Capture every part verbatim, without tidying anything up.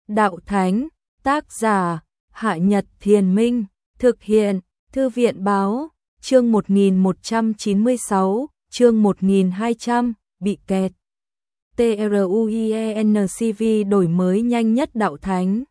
Đạo Thánh, tác giả, Hạ Nhật Thiền Minh, thực hiện, Thư viện báo, chương một nghìn một trăm chín mươi sáu, chương một nghìn hai trăm, bị kẹt. TRUIENCV đổi mới nhanh nhất Đạo Thánh.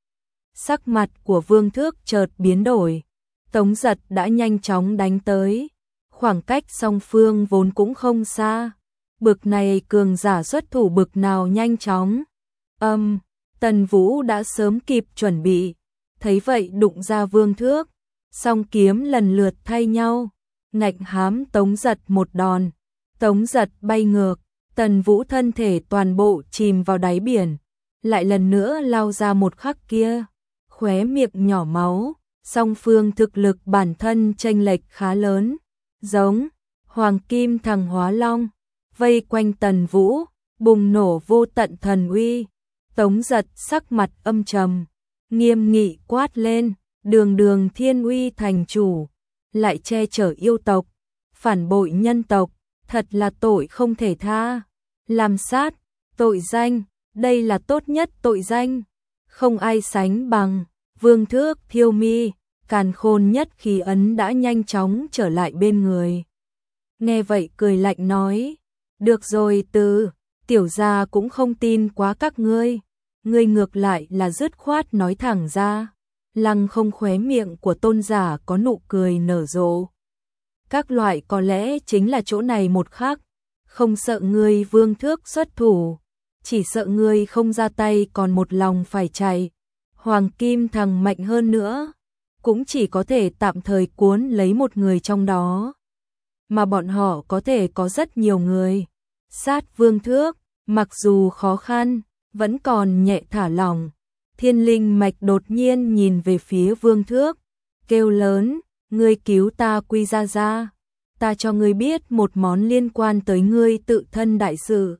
Sắc mặt của Vương Thước chợt biến đổi, Tống Giật đã nhanh chóng đánh tới, khoảng cách song phương vốn cũng không xa, bực này cường giả xuất thủ bực nào nhanh chóng. Âm, Tần Vũ đã sớm kịp chuẩn bị, thấy vậy đụng ra Vương Thước, song kiếm lần lượt thay nhau, ngạnh hám Tống Giật một đòn, Tống Giật bay ngược, Tần Vũ thân thể toàn bộ chìm vào đáy biển, lại lần nữa lao ra một khắc kia, khóe miệng nhỏ máu, song phương thực lực bản thân chênh lệch khá lớn, giống Hoàng Kim Thằng Hóa Long, vây quanh Tần Vũ, bùng nổ vô tận thần uy. Tống Giật sắc mặt âm trầm, nghiêm nghị quát lên, đường đường thiên uy thành chủ, lại che chở yêu tộc, phản bội nhân tộc, thật là tội không thể tha. Làm sát, tội danh, đây là tốt nhất tội danh, không ai sánh bằng. Vương Thước thiêu mi, càn khôn nhất khí ấn đã nhanh chóng trở lại bên người. Nghe vậy cười lạnh nói, được rồi Từ, tiểu gia cũng không tin quá các ngươi, ngươi ngược lại là dứt khoát nói thẳng ra. Lăng không khóe miệng của tôn giả có nụ cười nở rộ. Các loại có lẽ chính là chỗ này một khắc, không sợ ngươi Vương Thước xuất thủ, chỉ sợ ngươi không ra tay còn một lòng phải chạy. Hoàng Kim Thằng mạnh hơn nữa, cũng chỉ có thể tạm thời cuốn lấy một người trong đó, mà bọn họ có thể có rất nhiều người. Sát Vương Thước, mặc dù khó khăn, vẫn còn nhẹ thả lỏng. Thiên Linh Mạch đột nhiên nhìn về phía Vương Thước, kêu lớn, ngươi cứu ta Quy Gia Gia, ta cho ngươi biết một món liên quan tới ngươi tự thân đại sự.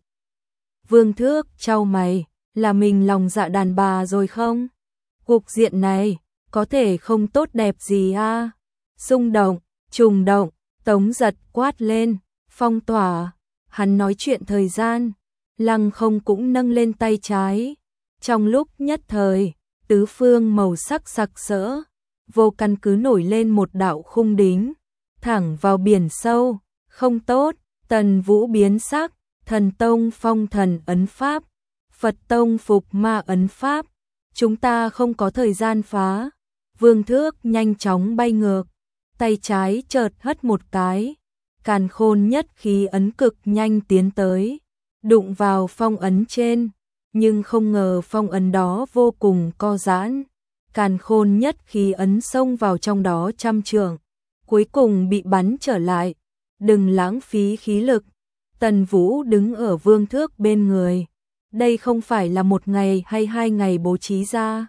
Vương Thước chau mày, là mình lòng dạ đàn bà rồi không? Cục diện này, có thể không tốt đẹp gì a? Xung động, trùng động, Tống Giật quát lên, phong tỏa. Hắn nói chuyện thời gian, Lăng không cũng nâng lên tay trái. Trong lúc nhất thời, tứ phương màu sắc sặc sỡ, vô căn cứ nổi lên một đạo khung đính, thẳng vào biển sâu. Không tốt, Tần Vũ biến sắc, Thần Tông phong thần ấn pháp, Phật Tông phục ma ấn pháp, chúng ta không có thời gian phá. Vương Thước nhanh chóng bay ngược, tay trái chợt hất một cái, càn khôn nhất khí ấn cực nhanh tiến tới, đụng vào phong ấn trên, nhưng không ngờ phong ấn đó vô cùng co giãn, càn khôn nhất khí ấn xông vào trong đó trăm trượng, cuối cùng bị bắn trở lại. Đừng lãng phí khí lực. Tần Vũ đứng ở Vương Thước bên người, đây không phải là một ngày hay hai ngày bố trí ra,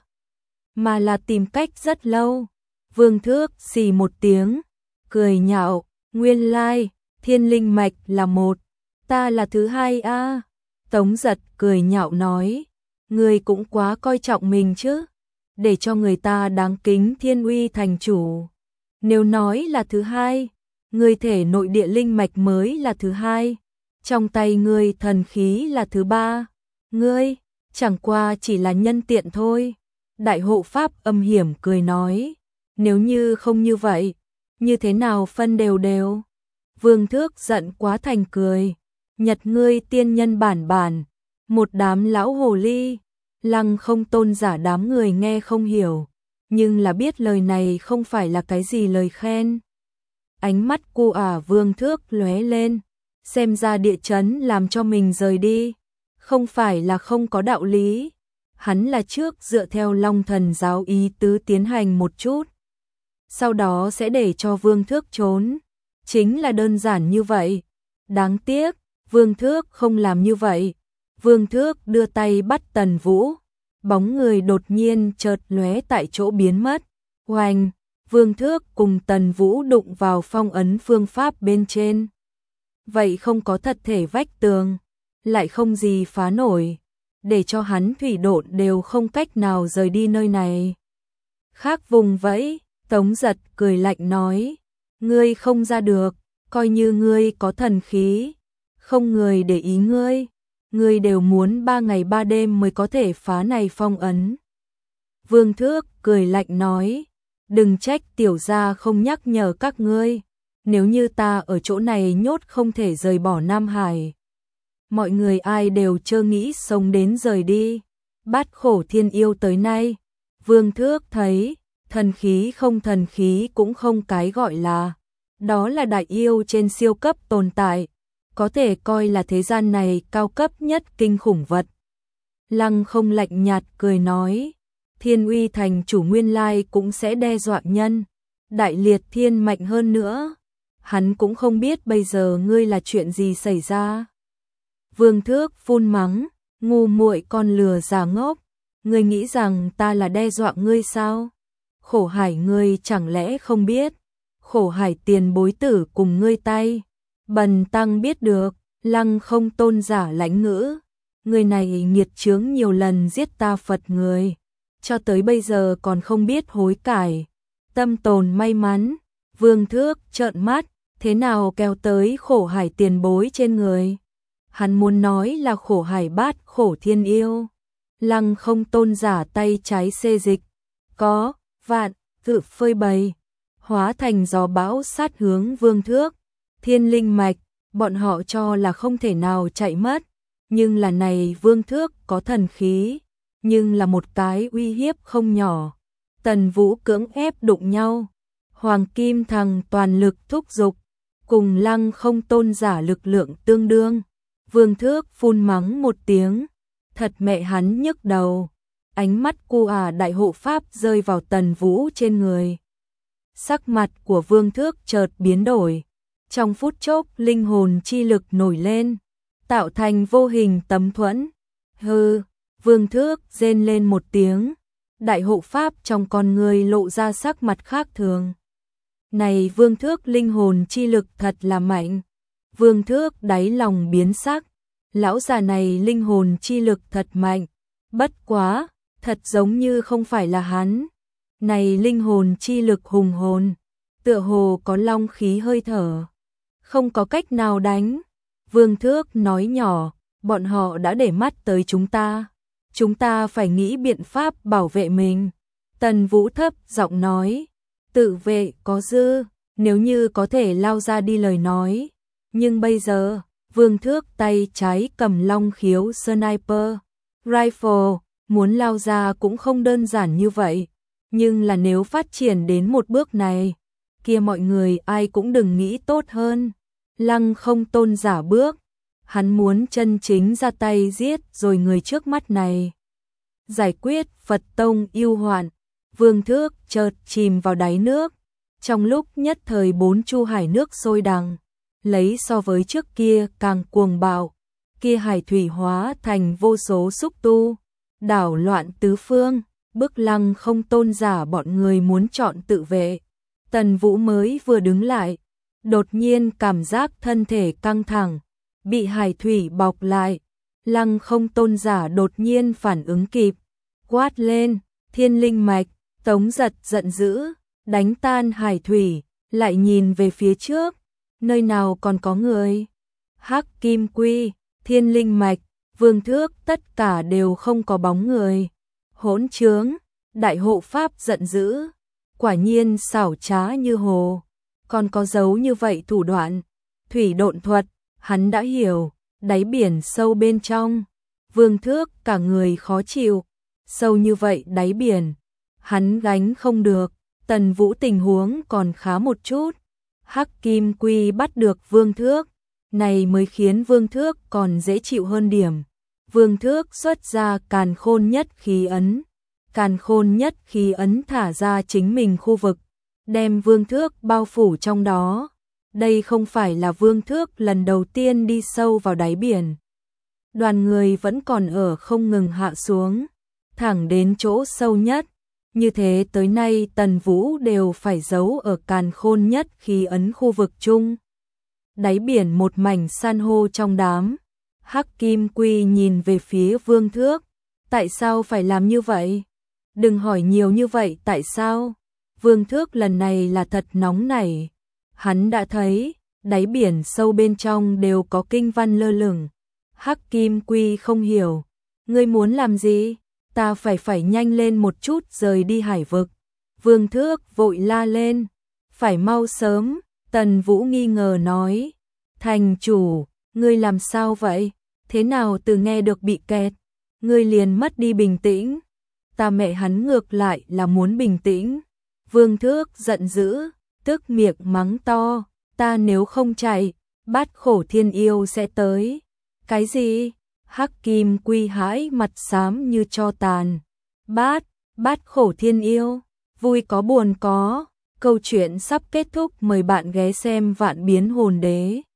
mà là tìm cách rất lâu. Vương Thước xì một tiếng, cười nhạo, nguyên lai, Thiên Linh Mạch là một, ta là thứ hai a. À. Tống Giật cười nhạo nói, ngươi cũng quá coi trọng mình chứ, để cho người ta đáng kính Thiên Uy thành chủ. Nếu nói là thứ hai, ngươi thể nội địa linh mạch mới là thứ hai, trong tay ngươi thần khí là thứ ba, ngươi chẳng qua chỉ là nhân tiện thôi. Đại hộ pháp âm hiểm cười nói, nếu như không như vậy, như thế nào phân đều đều. Vương Thước giận quá thành cười, nhật ngươi tiên nhân bản bản, một đám lão hồ ly. Lăng không tôn giả đám người nghe không hiểu, nhưng là biết lời này không phải là cái gì lời khen. Ánh mắt cô ả Vương Thước lóe lên, xem ra địa chấn làm cho mình rời đi, không phải là không có đạo lý. Hắn là trước dựa theo Long Thần giáo ý tứ tiến hành một chút, sau đó sẽ để cho Vương Thước trốn, chính là đơn giản như vậy. Đáng tiếc, Vương Thước không làm như vậy. Vương Thước đưa tay bắt Tần Vũ, bóng người đột nhiên chợt lóe tại chỗ biến mất. Oanh, Vương Thước cùng Tần Vũ đụng vào phong ấn phương pháp bên trên. Vậy không có thật thể vách tường, lại không gì phá nổi, để cho hắn thủy độn đều không cách nào rời đi nơi này. Khác vùng vẫy, Tống Giật cười lạnh nói, ngươi không ra được, coi như ngươi có thần khí, không người để ý ngươi. ngươi đều muốn ba ngày ba đêm mới có thể phá này phong ấn. Vương Thước cười lạnh nói, đừng trách tiểu gia không nhắc nhở các ngươi, nếu như ta ở chỗ này nhốt không thể rời bỏ Nam Hải. Mọi người ai đều chơ nghĩ sống đến rời đi, bát khổ thiên yêu tới nay, Vương Thước thấy, thần khí không thần khí cũng không cái gọi là, đó là đại yêu trên siêu cấp tồn tại, có thể coi là thế gian này cao cấp nhất kinh khủng vật. Lăng Không lạnh nhạt cười nói, Thiên Uy thành chủ nguyên lai cũng sẽ đe dọa nhân, Đại Liệt Thiên mạnh hơn nữa, hắn cũng không biết bây giờ ngươi là chuyện gì xảy ra. Vương Thước phun mắng, ngu muội con lừa già ngốc, ngươi nghĩ rằng ta là đe dọa ngươi sao? Khổ Hải ngươi chẳng lẽ không biết, Khổ Hải tiền bối tử cùng ngươi tay, bần tăng biết được. Lăng Không tôn giả lãnh ngữ, người này nghiệt chướng nhiều lần giết ta Phật người, cho tới bây giờ còn không biết hối cải, tâm tồn may mắn. Vương Thước trợn mắt, thế nào kéo tới Khổ Hải tiền bối trên người? Hắn muốn nói là Khổ Hải bát khổ thiên yêu. Lăng Không tôn giả tay trái xê dịch, có, vạn, tự phơi bày, hóa thành gió bão sát hướng Vương Thước. Thiên linh mạch, bọn họ cho là không thể nào chạy mất, nhưng là này Vương Thước có thần khí, nhưng là một cái uy hiếp không nhỏ. Tần Vũ cưỡng ép đụng nhau, Hoàng Kim Thằng toàn lực thúc giục, cùng Lăng Không tôn giả lực lượng tương đương. Vương Thước phun mắng một tiếng, thật mẹ hắn nhức đầu. Ánh mắt cu à đại hộ pháp rơi vào Tần Vũ trên người. Sắc mặt của Vương Thước chợt biến đổi, trong phút chốc linh hồn chi lực nổi lên, tạo thành vô hình tấm thuẫn. Hừ, Vương Thước rên lên một tiếng, đại hộ pháp trong con người lộ ra sắc mặt khác thường. Này Vương Thước linh hồn chi lực thật là mạnh. Vương Thước đáy lòng biến sắc, lão già này linh hồn chi lực thật mạnh, bất quá, thật giống như không phải là hắn. Này linh hồn chi lực hùng hồn, tựa hồ có long khí hơi thở, không có cách nào đánh. Vương Thước nói nhỏ, bọn họ đã để mắt tới chúng ta, chúng ta phải nghĩ biện pháp bảo vệ mình. Tần Vũ thấp giọng nói, tự vệ có dư, nếu như có thể lao ra đi lời nói. Nhưng bây giờ, Vương Thước tay trái cầm long khiếu sniper rifle, muốn lao ra cũng không đơn giản như vậy. Nhưng là nếu phát triển đến một bước này, kia mọi người ai cũng đừng nghĩ tốt hơn. Lăng Không tôn giả bước, hắn muốn chân chính ra tay giết rồi người trước mắt này, giải quyết Phật tông yêu hoạn. Vương Thước chợt chìm vào đáy nước, trong lúc nhất thời bốn chu hải nước sôi đằng, lấy so với trước kia càng cuồng bạo, kia hải thủy hóa thành vô số xúc tu, đảo loạn tứ phương, bức Lăng Không tôn giả bọn người muốn chọn tự vệ. Tần Vũ mới vừa đứng lại, đột nhiên cảm giác thân thể căng thẳng, bị hải thủy bọc lại. Lăng Không tôn giả đột nhiên phản ứng kịp, quát lên, thiên linh mạch. Tống Giật giận dữ, đánh tan hải thủy, lại nhìn về phía trước, nơi nào còn có người. Hắc Kim Quy, thiên linh mạch, Vương Thước tất cả đều không có bóng người. Hỗn trướng, đại hộ pháp giận dữ, quả nhiên xảo trá như hồ, còn có dấu như vậy thủ đoạn. Thủy độn thuật, hắn đã hiểu, đáy biển sâu bên trong, Vương Thước cả người khó chịu, sâu như vậy đáy biển, hắn gánh không được. Tần Vũ tình huống còn khá một chút, Hắc Kim Quy bắt được Vương Thước, này mới khiến Vương Thước còn dễ chịu hơn điểm. Vương Thước xuất ra càn khôn nhất khí ấn, càn khôn nhất khí ấn thả ra chính mình khu vực, đem Vương Thước bao phủ trong đó. Đây không phải là Vương Thước lần đầu tiên đi sâu vào đáy biển. Đoàn người vẫn còn ở không ngừng hạ xuống, thẳng đến chỗ sâu nhất. Như thế tới nay Tần Vũ đều phải giấu ở càn khôn nhất khí ấn khu vực chung. Đáy biển một mảnh san hô trong đám. Hắc Kim Quy nhìn về phía Vương Thước. Tại sao phải làm như vậy? Đừng hỏi nhiều như vậy tại sao? Vương Thước lần này là thật nóng nảy. Hắn đã thấy, đáy biển sâu bên trong đều có kinh văn lơ lửng. Hắc Kim Quy không hiểu, ngươi muốn làm gì? Ta phải phải nhanh lên một chút rời đi hải vực. Vương Thước vội la lên, phải mau sớm. Tần Vũ nghi ngờ nói, thành chủ, ngươi làm sao vậy? Thế nào từ nghe được bị kẹt, ngươi liền mất đi bình tĩnh? Ta mẹ hắn ngược lại là muốn bình tĩnh. Vương Thước giận dữ, tức miệng mắng to, ta nếu không chạy, Bát Khổ Thiên Yêu sẽ tới. Cái gì? Hắc Kim Quy hãi mặt xám như tro tàn. Bát, Bát Khổ Thiên Yêu, vui có buồn có. Câu chuyện sắp kết thúc, mời bạn ghé xem Vạn Biến Hồn Đế.